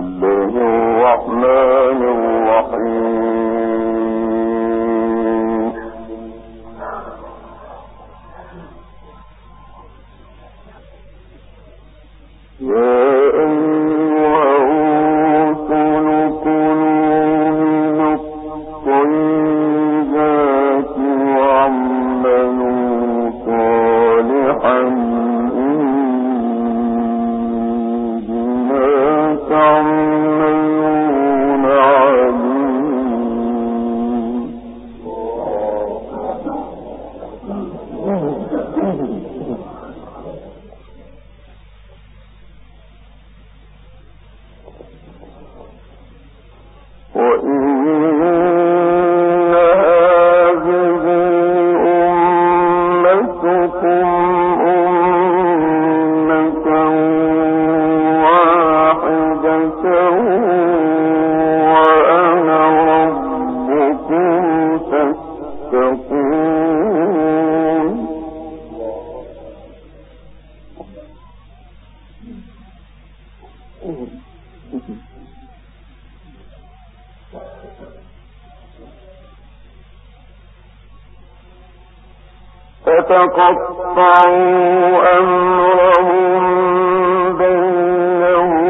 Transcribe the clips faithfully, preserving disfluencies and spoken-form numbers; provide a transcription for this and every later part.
فتقطعوا أمرهم بينهم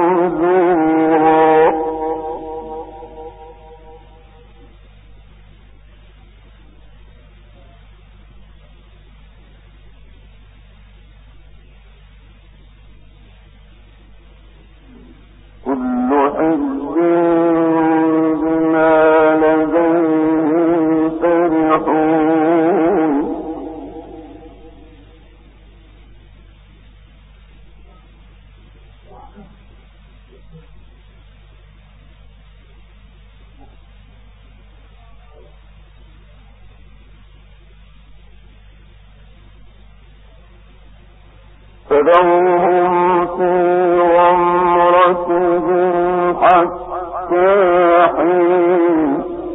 زبرا كل حزب بما لديهم فرحون فذرهم في غمرتهم حتى حين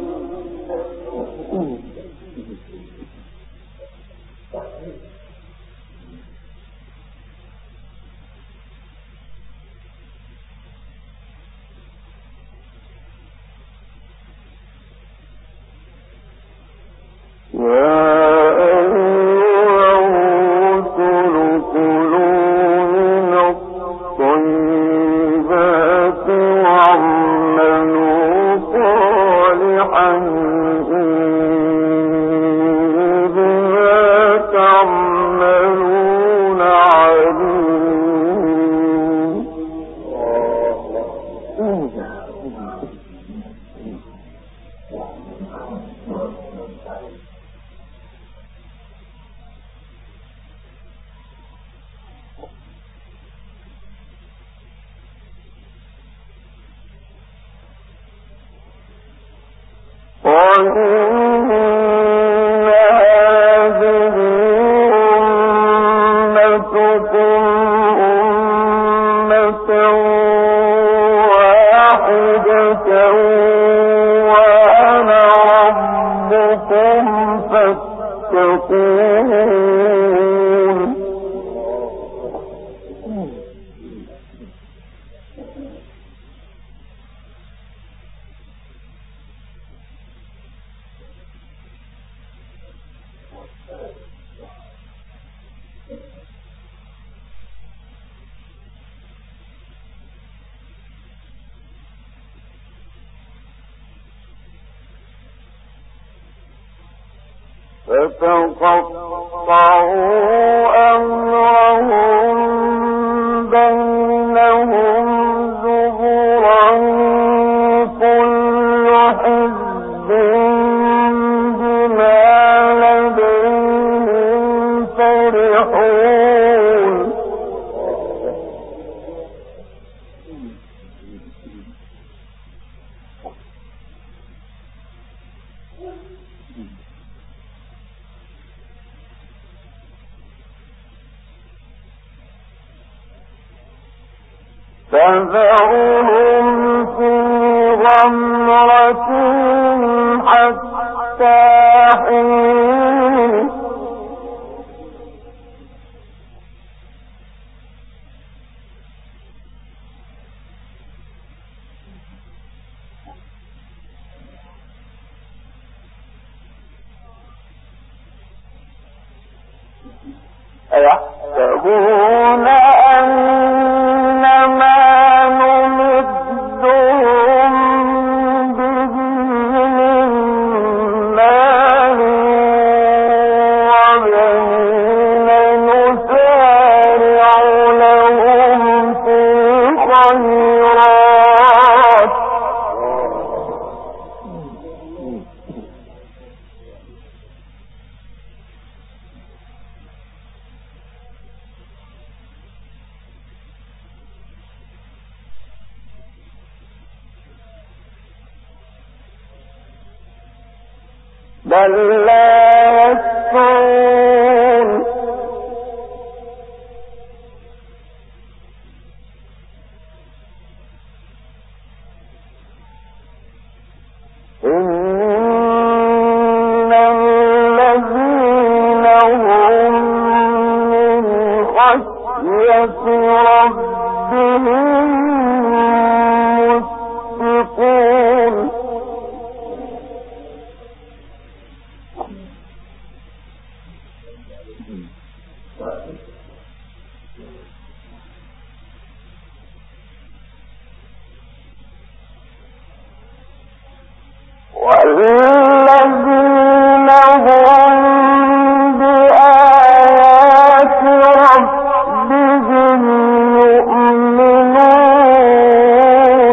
فتقطعوا أمرهم بينهم زبرا كل حزب بما لديهم فرحون فذرهم في غمرتهم حتى حين يحسبون أنما نمدهم به من مال وبنين نسارع لهم في الخيرات بل لا يشعرون إن الذين هم من خشية ربهم مشفقون والذين هم بآيات ربهم يؤمنون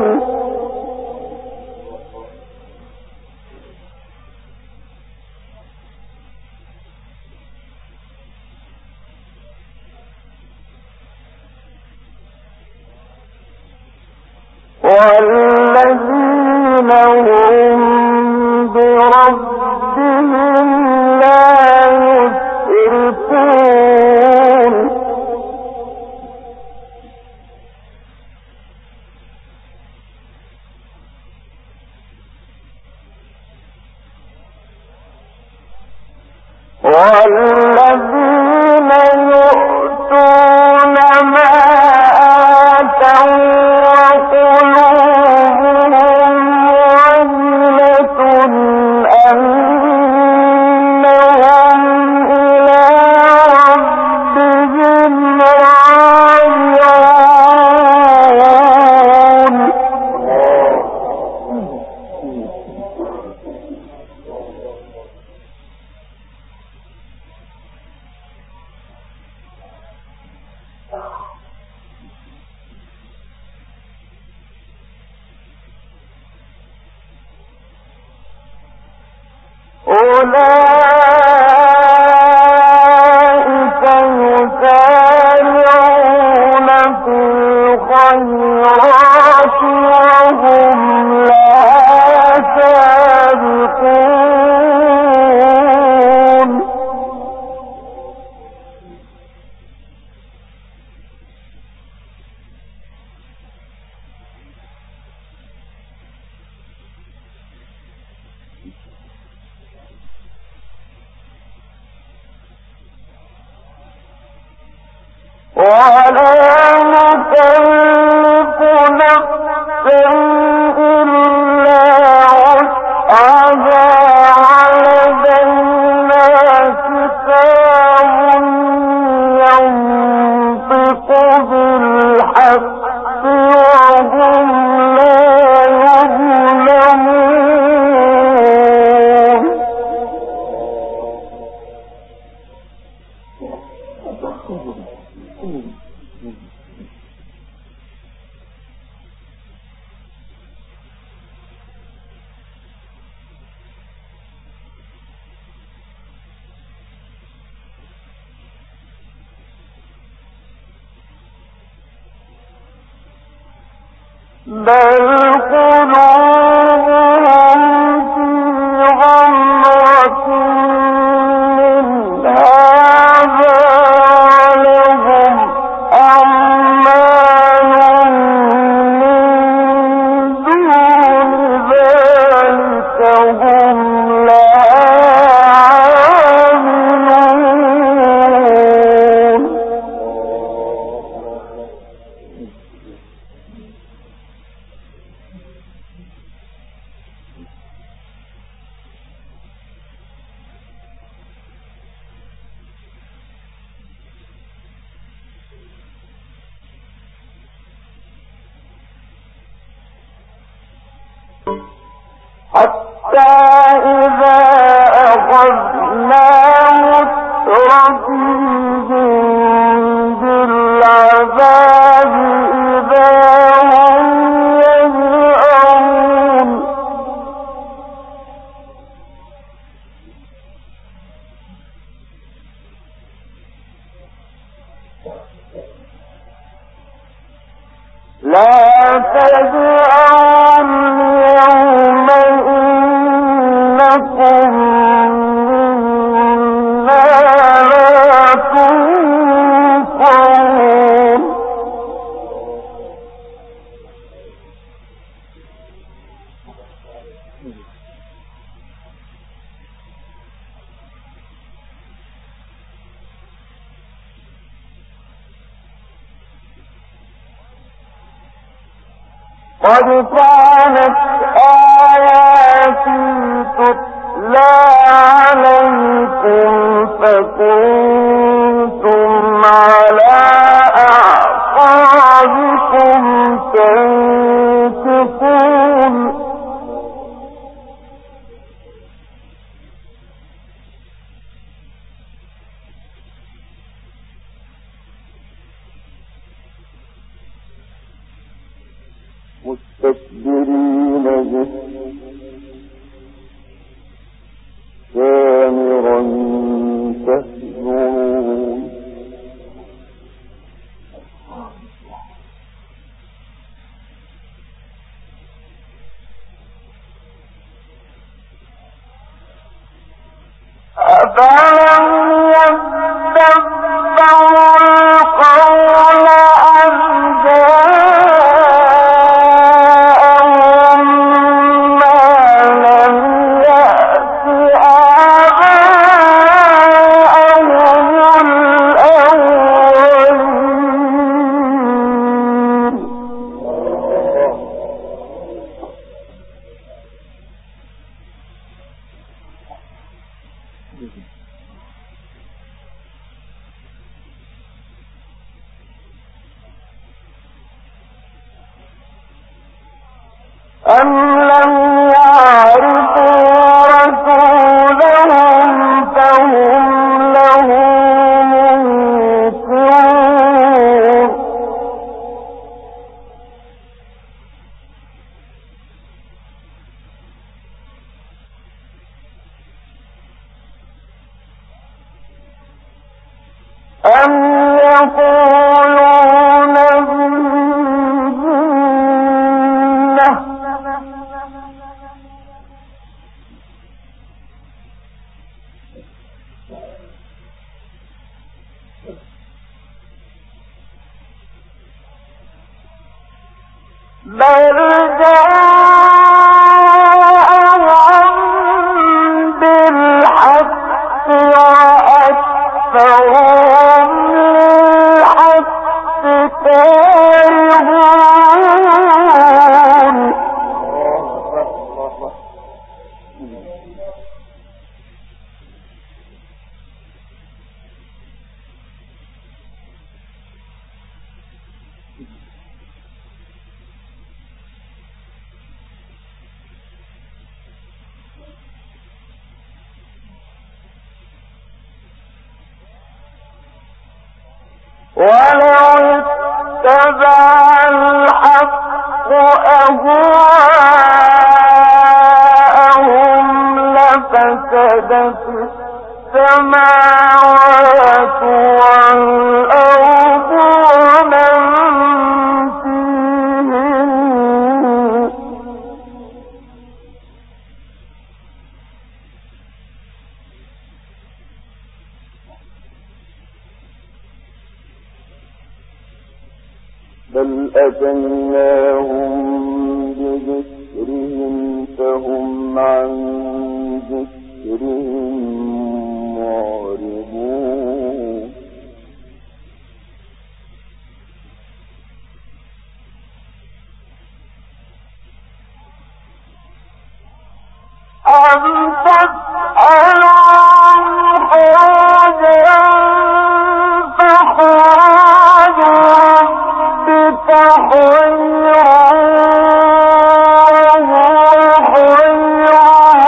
والذين هم بربهم لا يشركون والذين يؤتون ما آتوا وقلوبهم وجلة أنهم إلى ربهم راجعون أولئك يسارعون في الخيرات وهم لها سابقون ولا نكلف نفسا إلا وسعها ولدينا كتاب ينطق بالحق وهم لا يظلمون بل قلوبهم في غمرة من هذا ولهم أعمال من دون ذلك هم لها عاملون إذا أخذنا مترفيهم بالعذاب إذا هم يجأرون لا تجأروا اليوم إنكم منا لا تنصرون قد كانت آياتي تتلى عليكم فكنتم على أعقابكم تنكصون مستكبرين به سامرا تهجرون أفلم يدبروا القول أم جاءهم ما لم يأت آباءهم الأولين أم لم يعرفوا رسولهم فهم له منكرون أم يقولون بالجنة بل جاءهم بالحق وأكثرهم للحق كارهون ولو اتبع الحق أهواءهم لفسدت السماوات والأرض ومن فيهن بل أتيناهم بذكرهم فهم عن ذكرهم معرضون أم تسألهم خرجا فخرج ربك خير وهو خير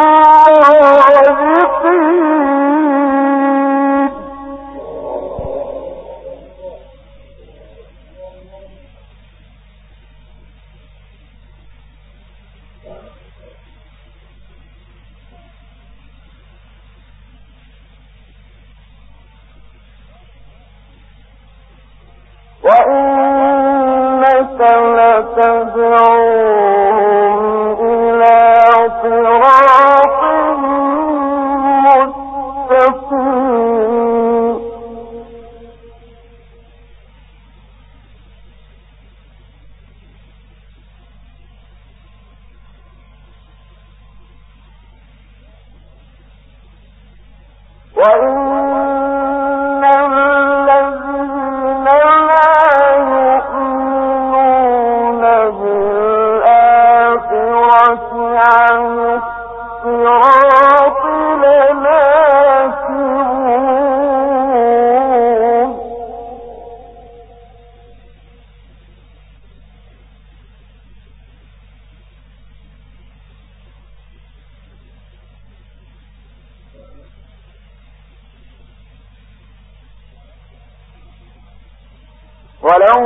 تدعوهم إلى صراط مستقيم وإن الذين لا يؤمنون بالآخرة عن الصراط لناكبون ولو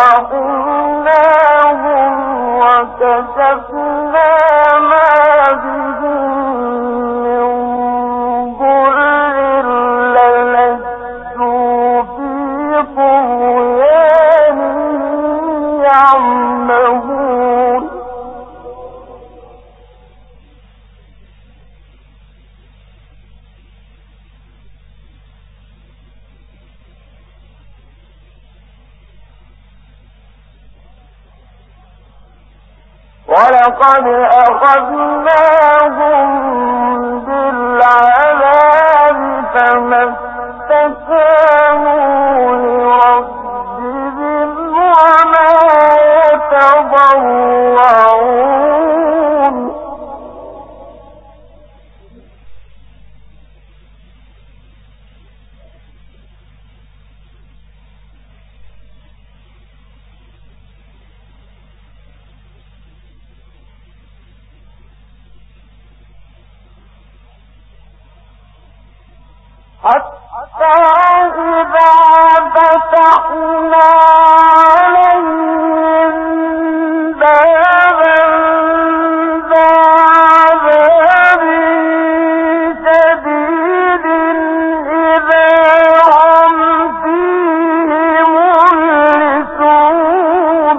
رحمناهم وكشفنا ما بهم من ضر للجوا في طغيانهم يعمهون ولقد أخذناهم بالعذاب فما استكانوا لربهم وما يتضرعون حتى إذا فتحنا عليهم بابا ذا عذاب شديد إذا هم فيه مبلسون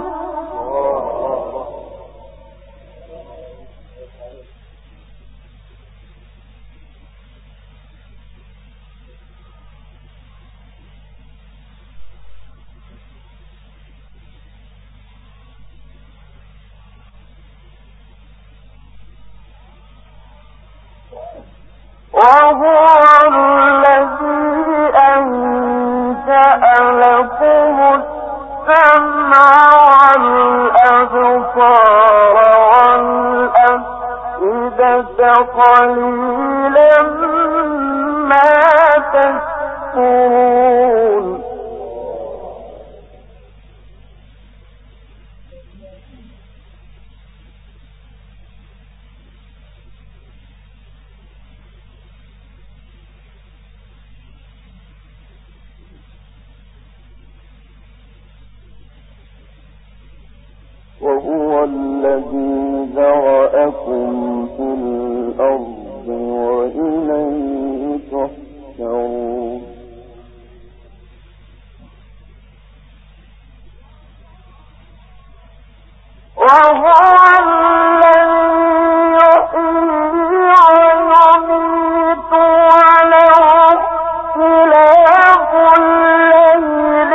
وهو الذي أنشأ لكم السمع والأبصار والأفئدة قليلا ما تشكرون وهو الذي ذرأكم في الأرض وإليه تحشرون وهو الذي يحيي ويميت وله اختلاف الليل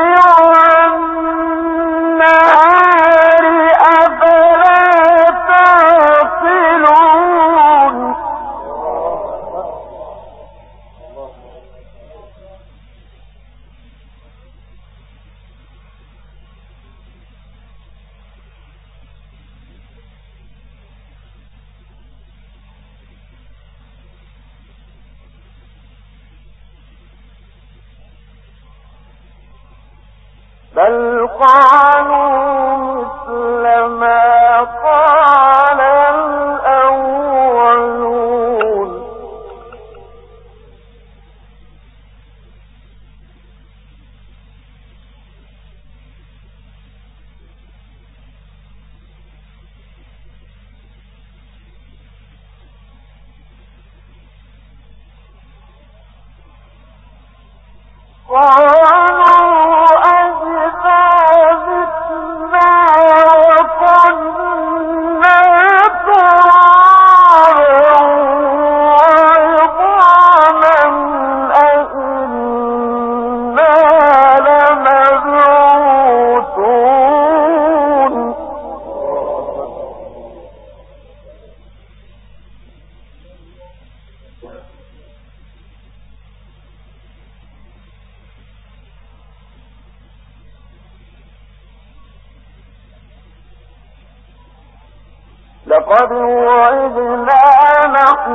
والنهار أفلا تعقلون بل قالوا مثل ما قال الأولون قالوا أجزاء لقد وعدنا نحن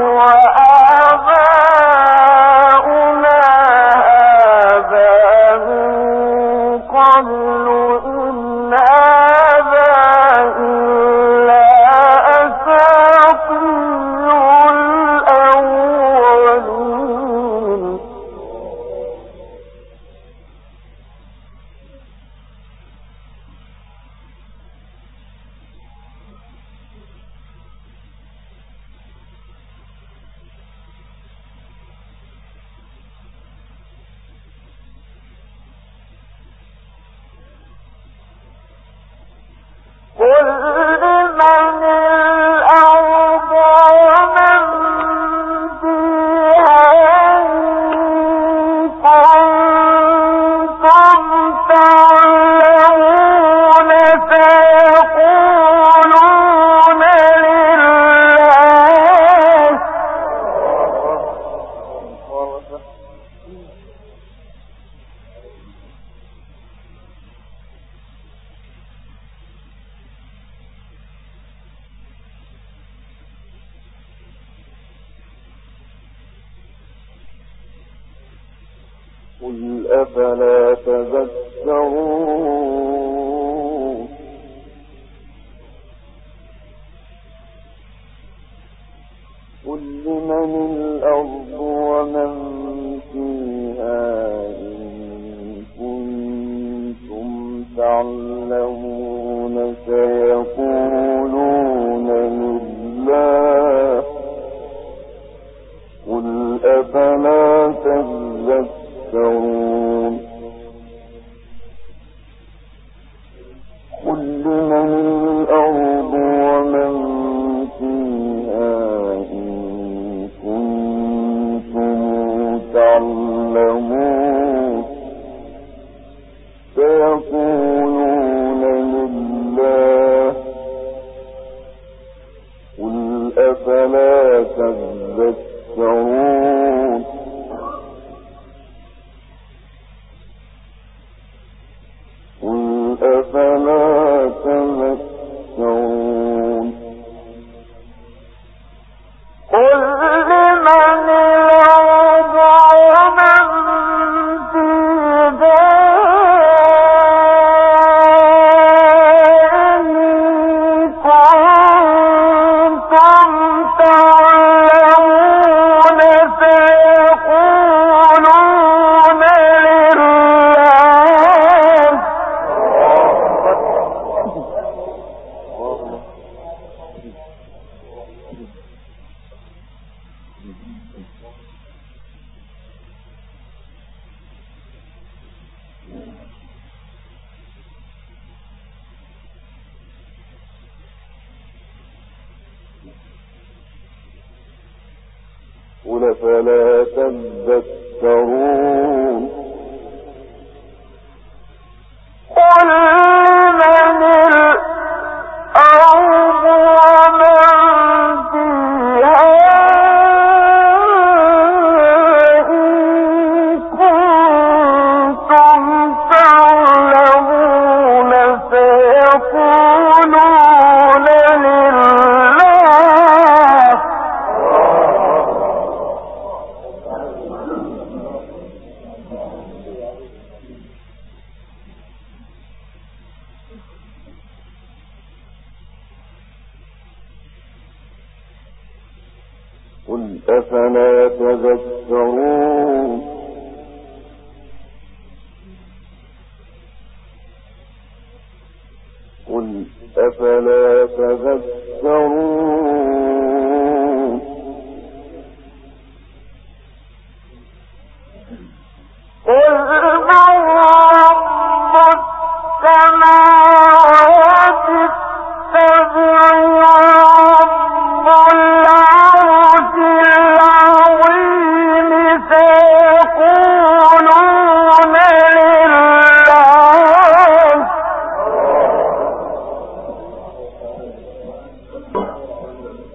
وآباؤنا هذا من قبل إن هذا إلا أساطير الأولين. قل لمن الأرض ومن فيها إن كنتم تعلمون سيقولون لله. قل أفلا تذكرون. قل لمن الأرض ومن فيها إن كنتم تعلمون سيقولون لله. قل أفلا تذكرون. قل لمن الأرض ومن فيها إن كنتم تعلمون سيقولون لله. قل أفلا تذكرون. قل أفلا تذكرون. قل لمن الأرض ومن فيها إن كنتم تعلمون سيقولون لله. قل فلا تذكرون. قل لمن الأرض ومن فيها إن كنتم تعلمون سيقولون لله. قل أفلا تذكرون. قل أفلا تذكرون. قل من رب السماوات السبع ورب العرش العظيم سيقولون لله.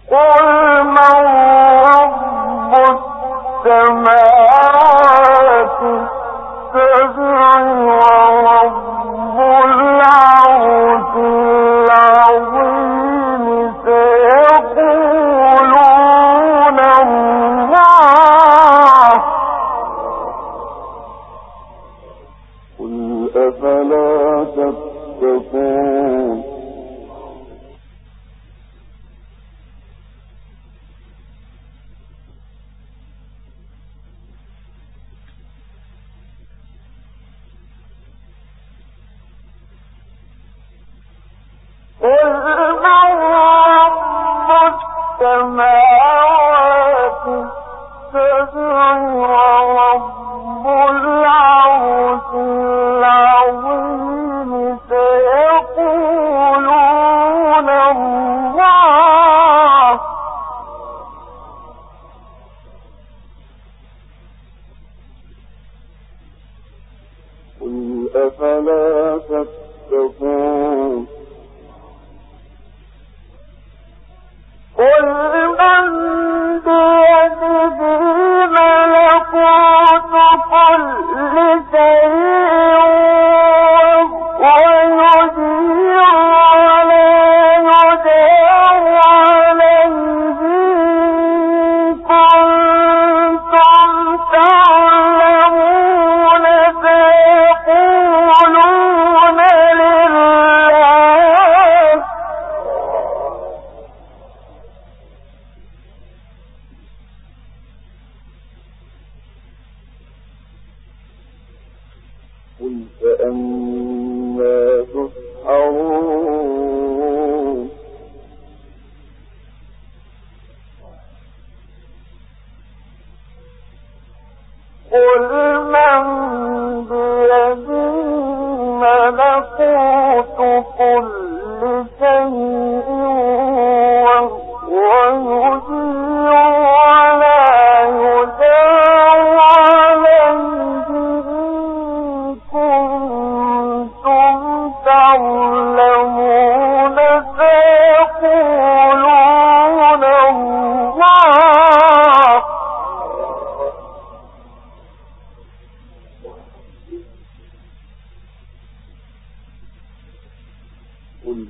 أفلا تتقون قل من بيده ملكوت كل شيء ويجير ولا يجار عليه كنتم تعلمون فيقولون لله قل فأنا تسحرون قل من بيده ملكوت كل شيء وهو يجير ولا يجار عليه إن كنتم تعلمون فيقولون الله قل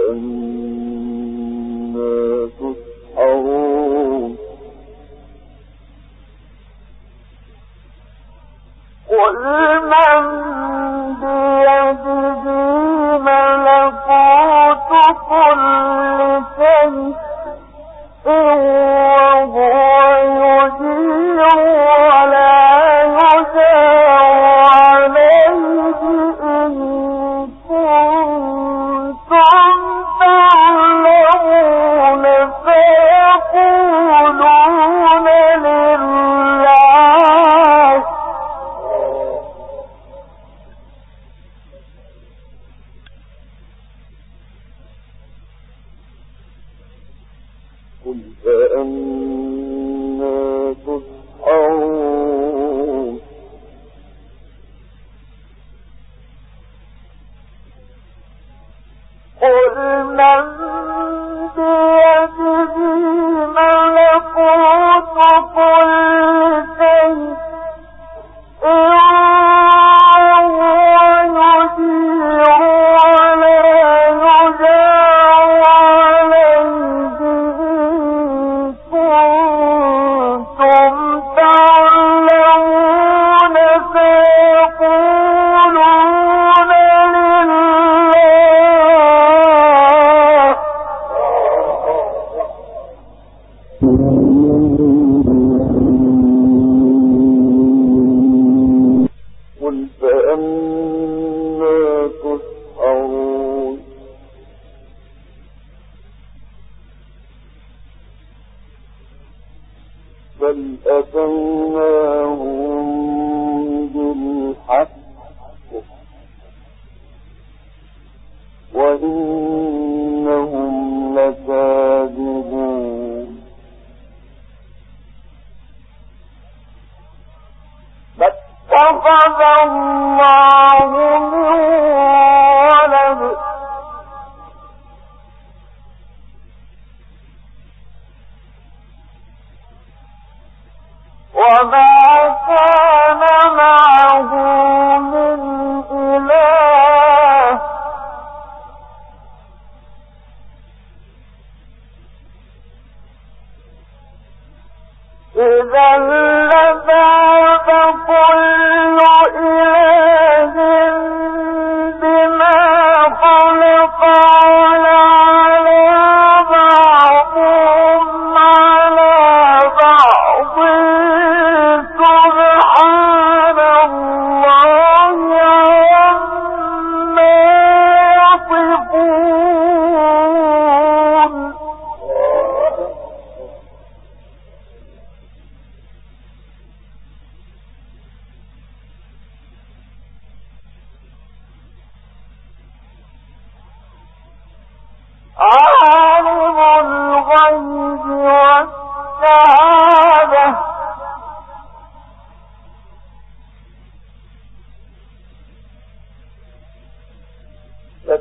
فأنا تسحرون قل من بيده ملكوت كل شيء وهو يجير ولا يجار عليه إن كنتم تعلمون فيقولون لله قل فأنا تسحرون قل من بيده ملكوت كل شيء وهو يجير ولا يجار عليه إن كنتم تعلمون فيقولون لله قل فأنا تسحرون بل أتيناهم بالحق وإنهم لكاذبون فاتخذ الله من ولد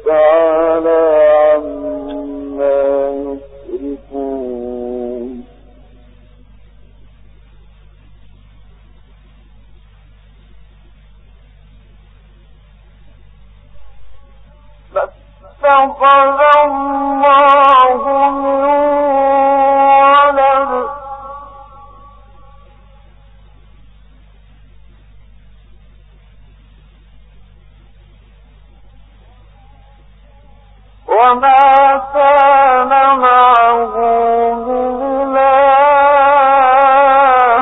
تعالى عما يشركون فاتخذ الله من ولد وما كان معه من إله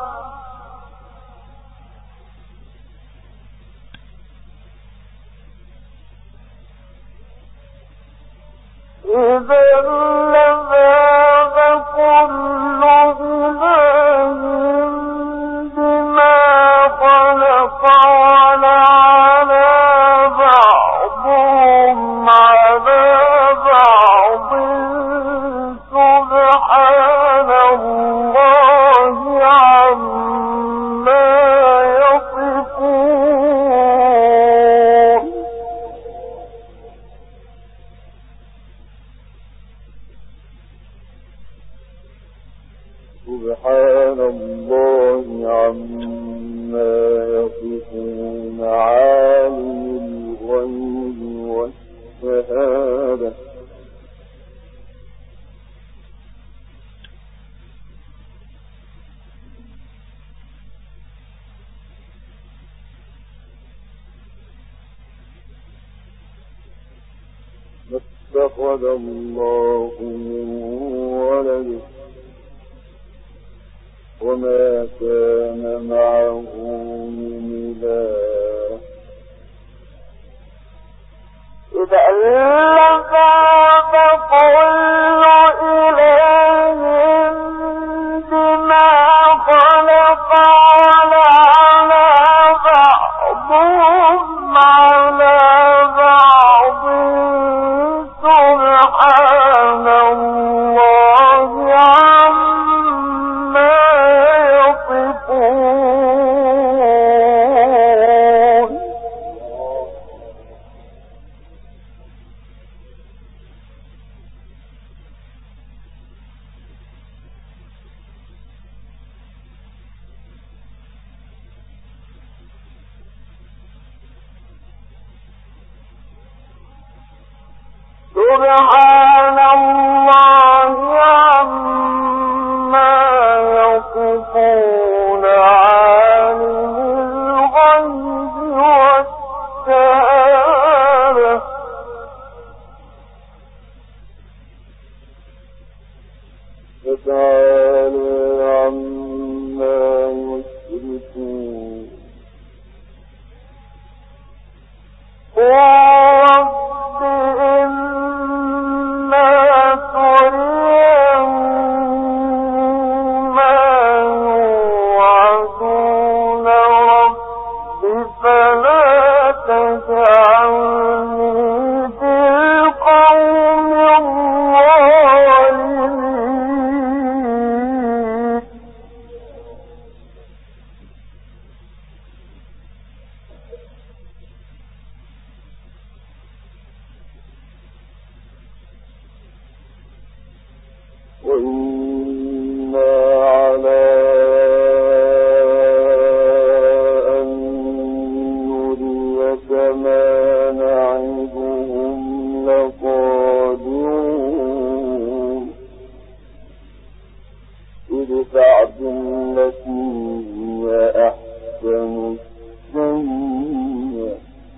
إذا لذهب كل إله بما خلق ولعلى بعضهم على بعض سبحان الله عما يصفون سبحان الله عما يصفون عالم الغيب والشهادة ما اتخذ الله من ولد وما كان معه من إله إذا لذهب كل إله بما خلق ولعلى بعضهم على بعض سبحان الله عما يصفون سبحان الله عما يصفون عالم الغيب والشهادة فتعالى عما يشركون رب إما ترين ما يوعدون رب فلا تجعلني في القوم الظالمين وإنا على أن نريك ما نعدهم لقادرون ادفع بالتي هي أحسن السيئة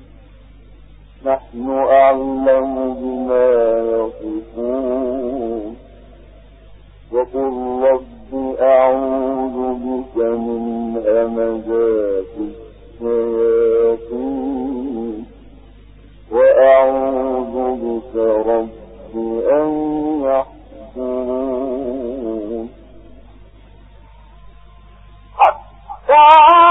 نحن أعلم بما يصفون وقل رب أعوذ بك من همزات الشياطين وأعوذ بك رب أن يحضرون حتى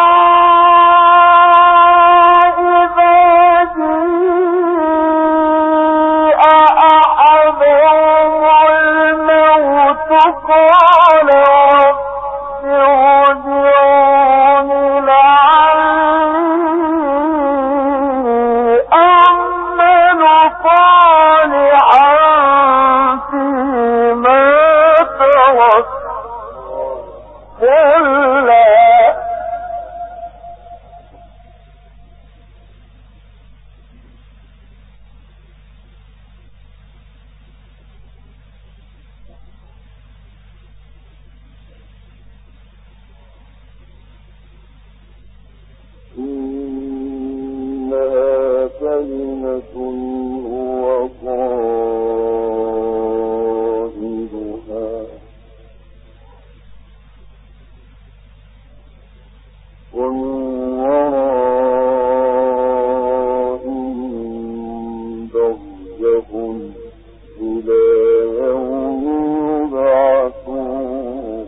قال رب ارجعون لعلي أعمل صالحا فيما ترك كلا إنها كلمة هو قائلها ومن ورائهم برزخ إلى يوم يبعثون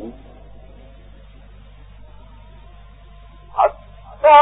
حتى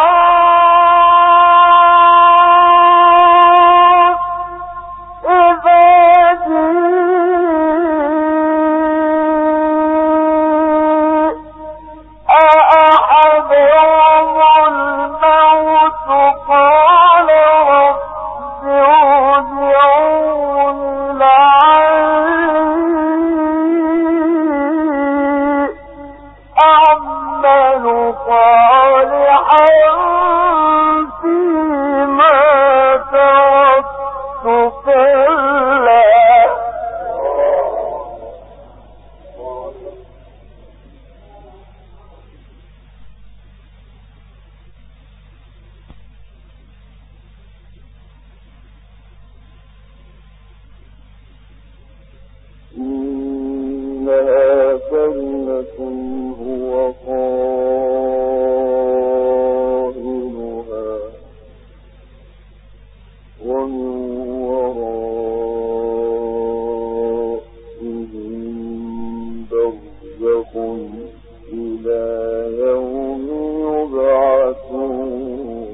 إنها كلمة هو قائلها ومن ورائهم برزخ إلى يوم يبعثون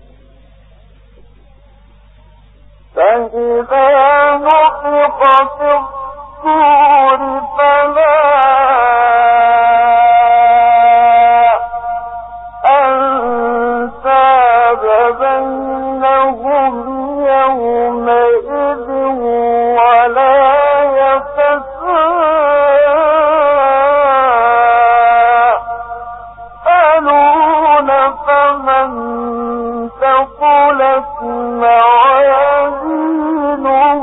فإذا نفخ في الصور فلا أنساب بينهم يومئذ ولا يتساءلون فمن ثقلت موازينه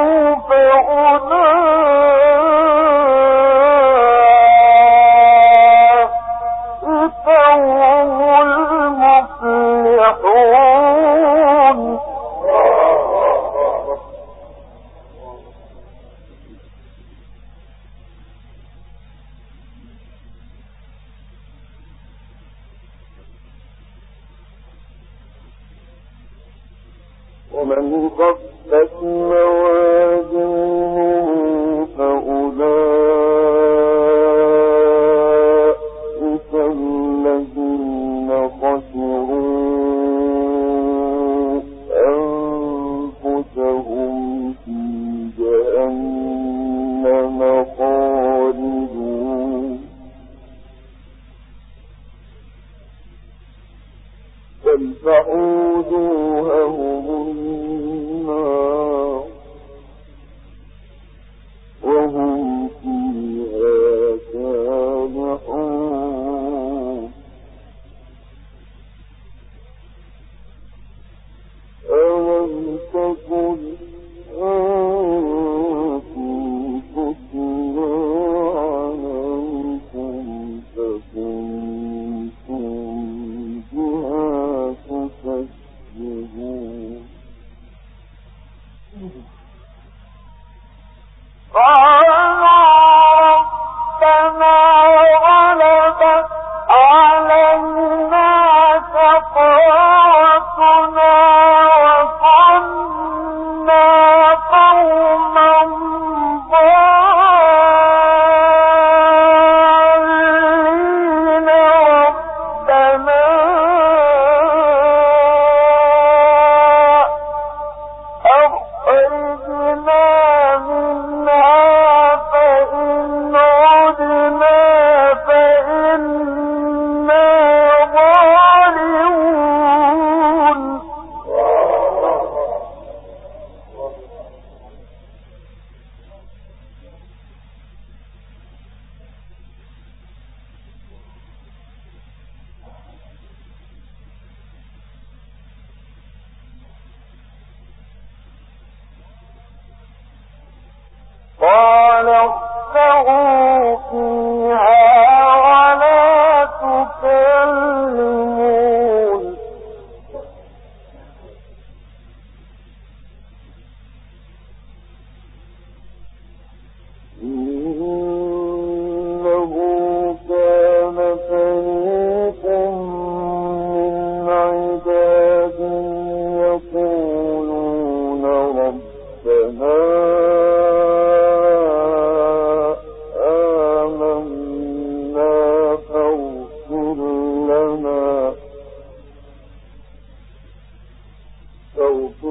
فأولئك هم المفلحون ومن خفت موازينه فأولئك الذين خسروا أنفسهم في جهنم خالدون تلفح وجوههم النار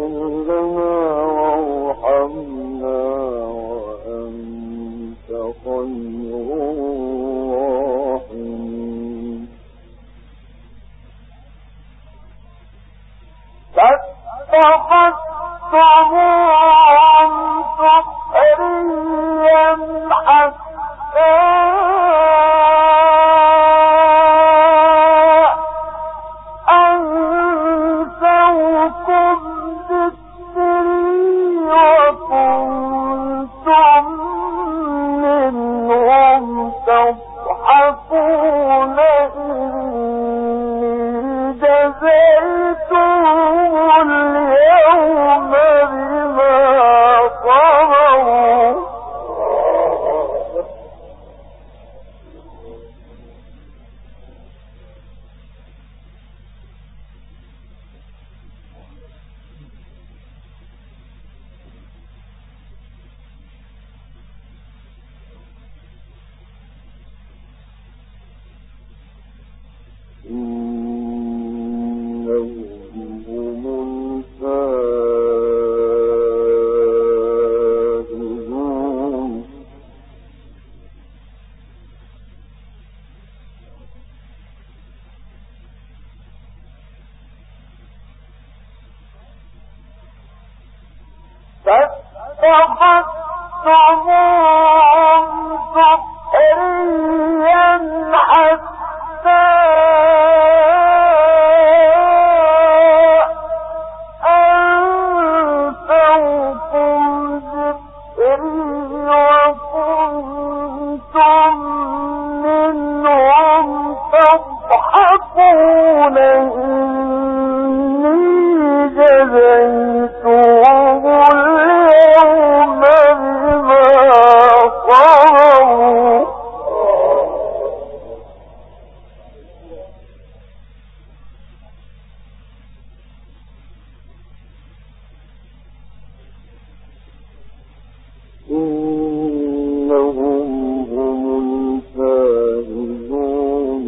لنا وارحمنا وأنت خير الراحمين فاتخذتموهم سخريا حتى أنسوكم ذكري وكنتم منهم تضحكون إني جزيتهم اليوم بما صبروا فاتخذتموهم سخريا حتى أنسوكم ذكري وكنتم منهم تضحكون إني جزيتهم اليوم بما صبروا إنهم هم الفائزون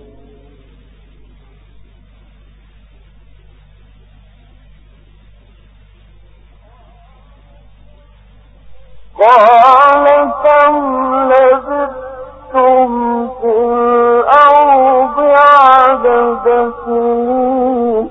قال كم لبثتم في الأرض عدد سنين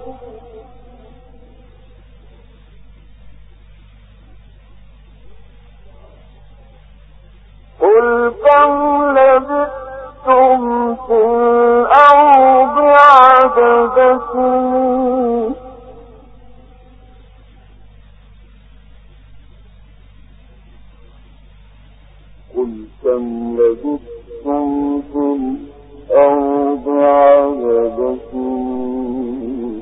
قل كم لبثتم في الأرض عدد سنين قل كم لبثتم في الأرض عدد سنين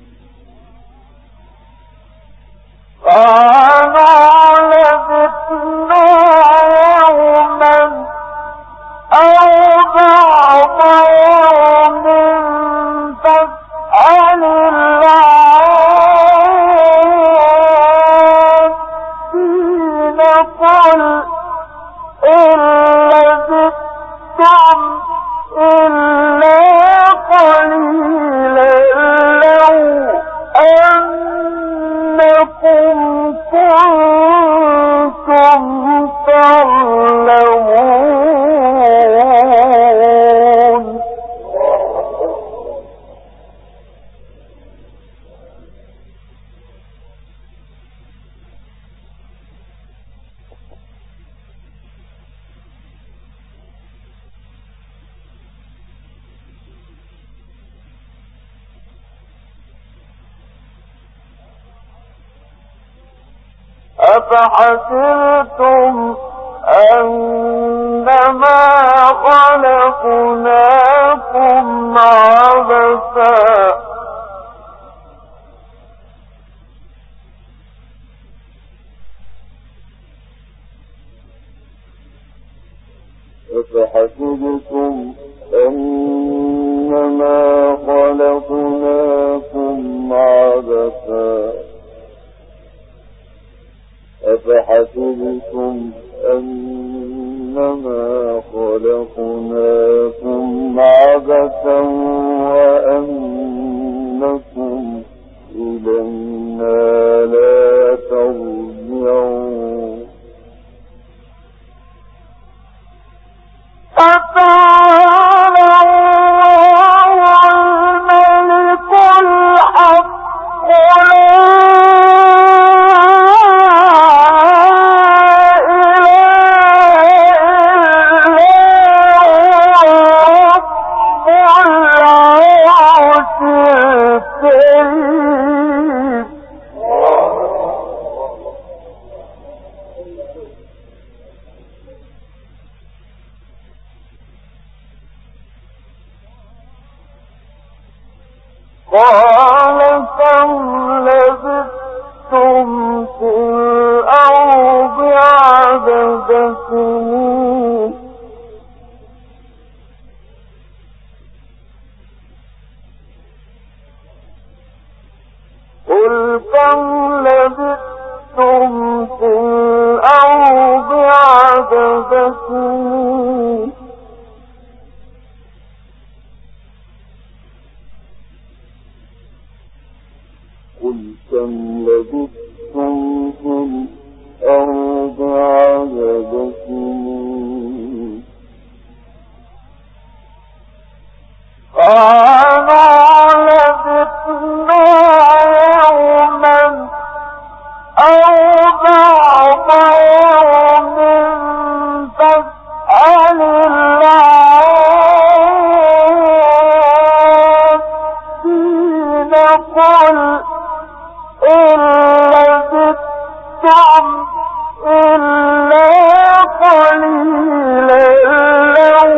قالوا لبثنا يوما أو بعض يوم فاسأل العادين قل إن لبثتم إلا قليلا لو أنكم كنتم تعلمون أفحسبتم أنما خلقناكم عبثا أفحسبتم أنما خلقناكم عبثا أفحسبتم أنما خلقناكم عبثا وأنكم إلينا في الأرض عدد سنين قالوا لبثنا يوما أو بعض يوم فاسأل العادين قل إن لبثتم إلا قليلا لو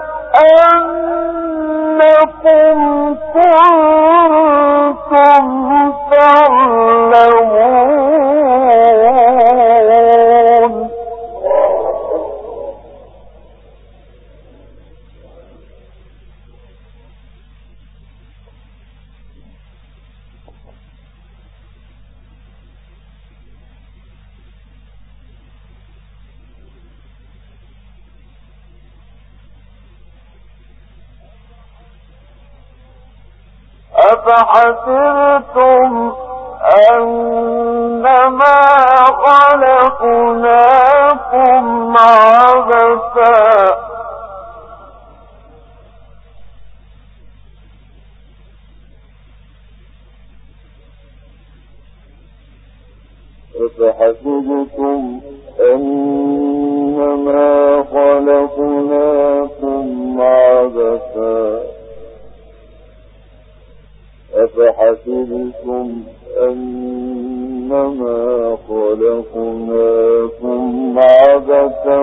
أنكم كنتم تعلمون أفحسبتم أنما خلقناكم عبثا أفحسبتم أنما خلقناكم عبثا أفحسبتم أنما خلقناكم عبثا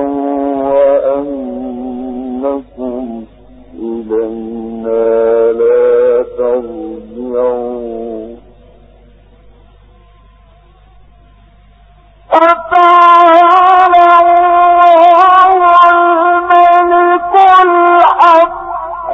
وأنكم إلينا لا ترجعون فتعالى الله الملك الحق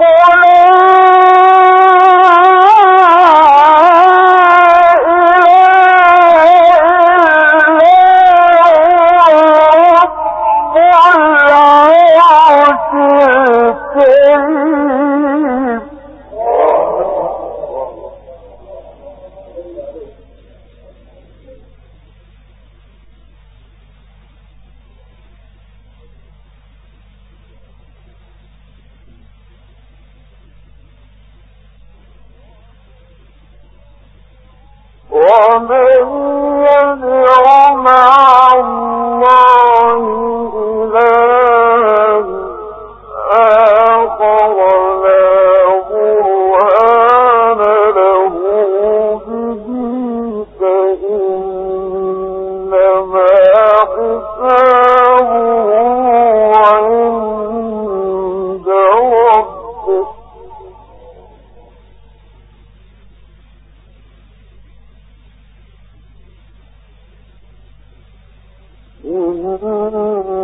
ومن يدع مع الله إلها آخر لا برهان له به فإنما حسابه عند ربه إنه